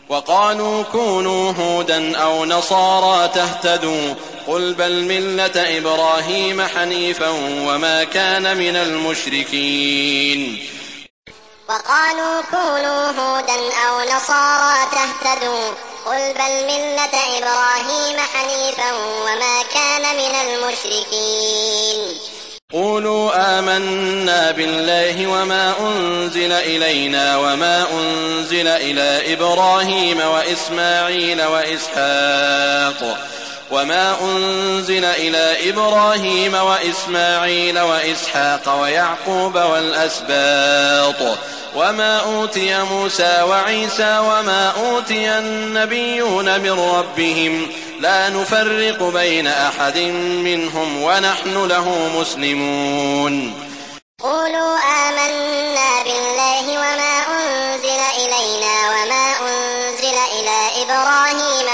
وقالوا كونوا هودا أو نصارى تهتدوا قل بل ملة إبراهيم حنيفا وما كان من المشركين. وقالوا كونوا هودا أو نصارى تهتدوا قل بل ملة إبراهيم حنيفا وما كان من المشركين. قولوا آمنا بالله وما أنزل إلينا وما أنزل إلى إبراهيم وإسماعيل وإسحاق ويعقوب والأسباط وما أوتي موسى وعيسى وما أوتي النبيون من ربهم لا نفرق بين أحد منهم ونحن له مسلمون. قولوا آمنا بالله وما أنزل إلينا وما أنزل إلى إبراهيم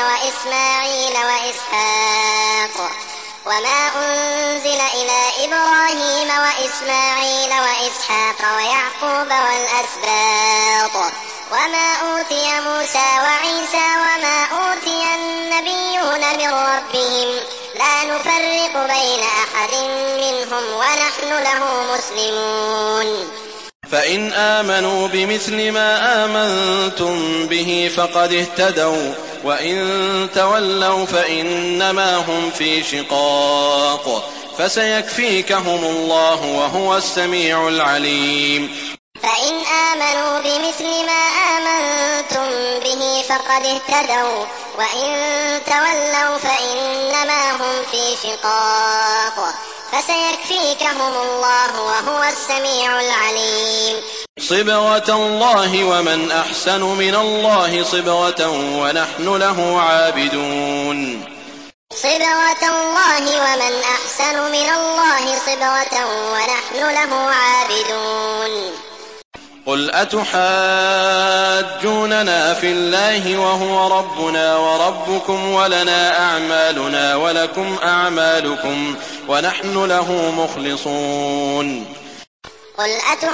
وإسحاق ويعقوب والأسباط وما أوتي موسى وعيسى وما أوتي النبيون من ربهم لا نفرق بين أحد منهم ونحن له مسلمون. فإن آمنوا بمثل ما آمنتم به فقد اهتدوا وإن تولوا فإنما هم في شقاق فسيكفيكهم الله وهو السميع العليم. فإن آمنوا بمثل ما آمنتم به فقد اهتدوا وإن تولوا فإنما هم في شقاق فسيكفيكهم الله وهو السميع العليم. صبغة الله ومن أحسن من الله صبغة ونحن له عابدون. صبغة الله ومن أحسن من الله صبغة ونحن له عابدون. قل أتحاجوننا في الله وهو ربنا وربكم ولنا أعمالنا ولكم أعمالكم ونحن له مخلصون. قل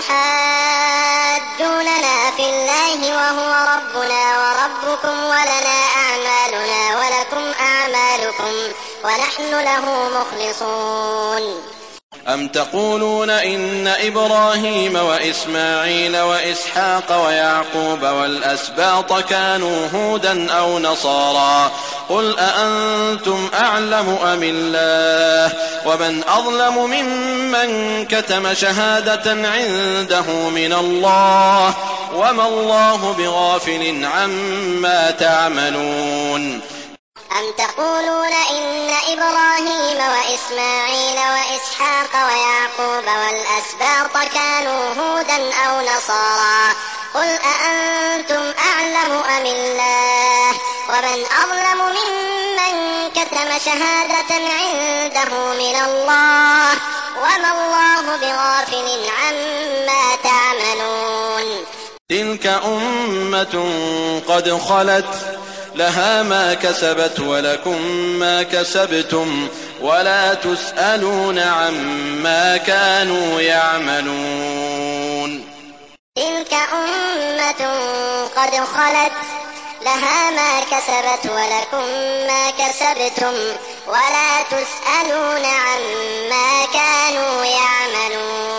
أتحاجوننا في الله وهو ربنا وربكم ولنا أعمالنا ولكم أعمالكم ونحن له مخلصون. أم تقولون إن إبراهيم وإسماعيل وإسحاق ويعقوب والأسباط كانوا هودا أو نصارى قل أأنتم أعلم أم الله ومن أظلم ممن كتم شهادة عنده من الله وما الله بغافل عما تعملون. أم تقولون إن إبراهيم وإسماعيل وإسحاق ويعقوب والأسباط كانوا هودا أو نصارى قل أأنتم أعلم أم الله ومن أظلم ممن كتم شهادة عنده من الله وما الله بغافل عما تعملون. تلك أمة قد خلت لها ما كسبت ولكم ما كسبتم ولا تسألون عما كانوا يعملون. تلك أمة قد خلت لها ما كسبت ولكم ما كسبتم ولا تسألون عما كانوا يعملون.